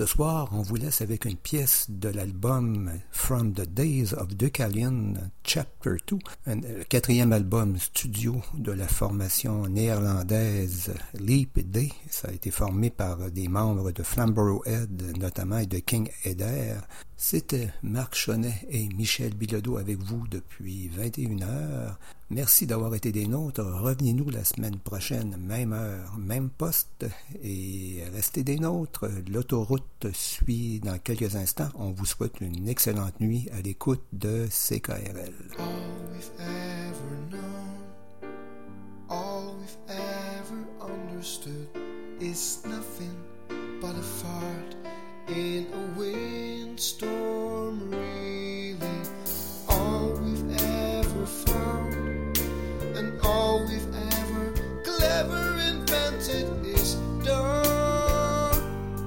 soir, on vous laisse avec une pièce de l'album From the Days of Deucalion, Chapter deux, un quatrième album studio de la formation néerlandaise Leap Day. Ça a été formé par des membres de Flamborough Head, notamment, et de King Eder. C'était Marc Chonnet et Michel Bilodeau avec vous depuis vingt et une heures. Merci d'avoir été des nôtres. Revenez-nous la semaine prochaine, même heure, même poste, et restez des nôtres. L'autoroute suit dans quelques instants. On vous souhaite une excellente nuit à l'écoute de C K R L. All we've ever known, all we've ever understood is nothing but a fart in a windstorm, really. All we've ever found and all we've ever clever invented is dust,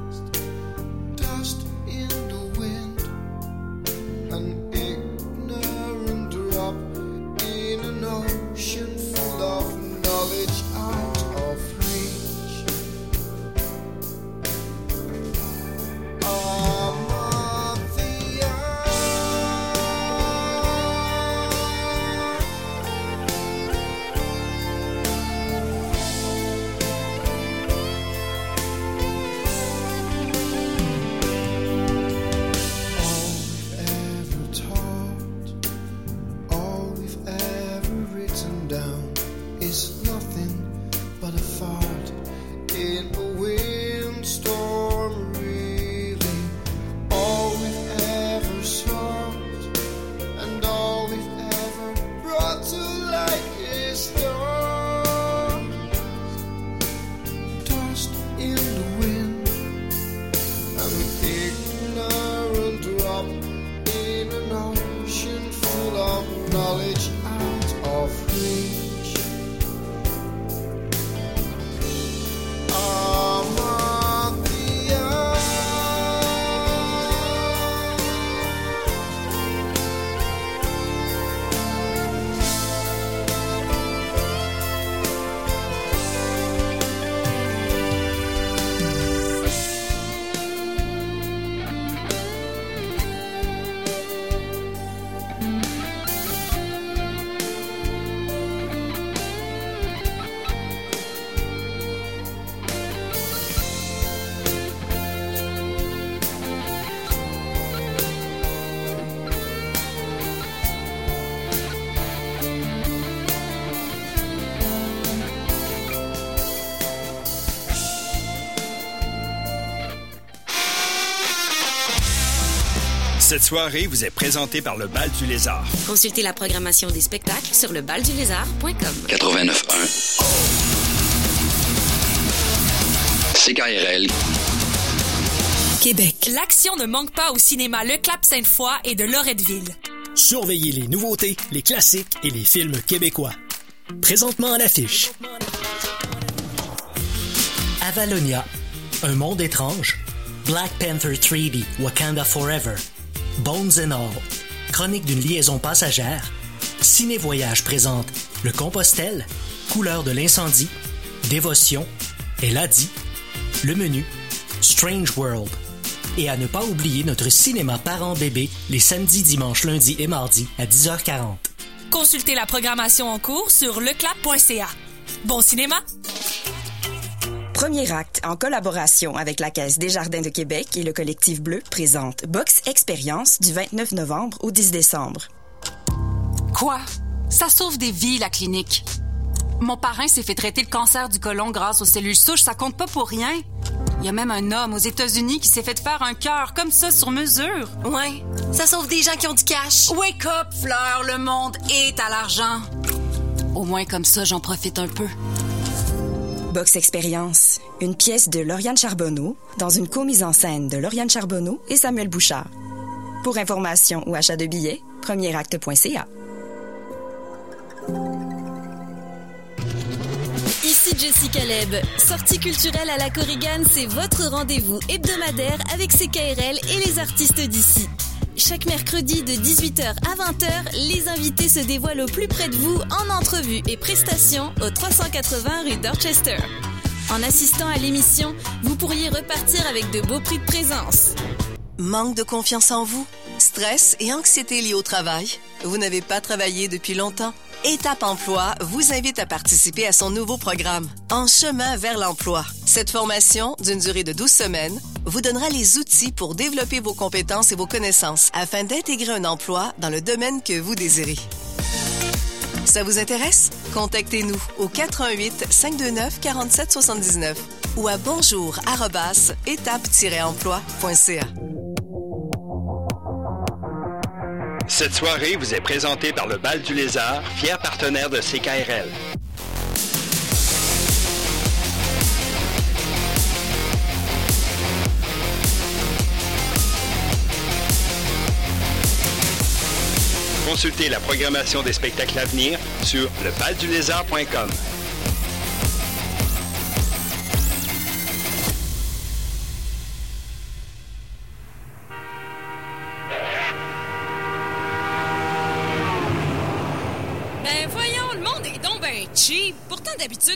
dust in the wind, an ignorant drop in an ocean full of knowledge out of reach. Cette soirée vous est présentée par le Bal du Lézard. Consultez la programmation des spectacles sur le bal du lézard point com. quatre-vingt-neuf un C K R L Québec. L'action ne manque pas au cinéma Le Clap Sainte-Foy et de Loretteville. Surveillez les nouveautés, les classiques et les films québécois. Présentement à l'affiche. Avalonia, Un monde étrange. Black Panther trois D, Wakanda Forever. Bones and All, Chronique d'une liaison passagère. Ciné Voyage présente Le Compostelle, Couleur de l'incendie, Dévotion, Elle a dit, Le Menu, Strange World. Et à ne pas oublier notre cinéma parents-bébés les samedis, dimanches, lundis et mardis à dix heures quarante. Consultez la programmation en cours sur leclap point c a. Bon cinéma! Premier acte, en collaboration avec la Caisse Desjardins de Québec et le Collectif Bleu, présente Box Expérience du vingt-neuf novembre au dix décembre. Quoi? Ça sauve des vies, la clinique. Mon parrain s'est fait traiter le cancer du côlon grâce aux cellules souches, ça compte pas pour rien. Il y a même un homme aux États-Unis qui s'est fait faire un cœur comme ça sur mesure. Ouais, ça sauve des gens qui ont du cash. Wake up, Fleur, le monde est à l'argent. Au moins comme ça, j'en profite un peu. Box Expérience, une pièce de Lauriane Charbonneau, dans une co-mise en scène de Lauriane Charbonneau et Samuel Bouchard. Pour information ou achat de billets, premier acte point c a. Ici Jessie Caleb. Sortie culturelle à la Korrigan, c'est votre rendez-vous hebdomadaire avec C K R L et les artistes d'ici. Chaque mercredi de dix-huit heures à vingt heures, les invités se dévoilent au plus près de vous en entrevue et prestations au trois cent quatre-vingts rue Dorchester. En assistant à l'émission, vous pourriez repartir avec de beaux prix de présence. Manque de confiance en vous? Stress et anxiété liés au travail? Vous n'avez pas travaillé depuis longtemps? Étape Emploi vous invite à participer à son nouveau programme, En chemin vers l'emploi. Cette formation, d'une durée de douze semaines, vous donnera les outils pour développer vos compétences et vos connaissances afin d'intégrer un emploi dans le domaine que vous désirez. Ça vous intéresse? Contactez-nous au quatre un huit, cinq deux neuf, quatre sept sept neuf ou à bonjour arobase étape tiret emploi point c a. Cette soirée vous est présentée par le Bal du Lézard, fier partenaire de C K R L. Consultez la programmation des spectacles à venir sur le bal du lézard point com. Ben voyons, le monde est donc ben cheap. Pourtant, d'habitude,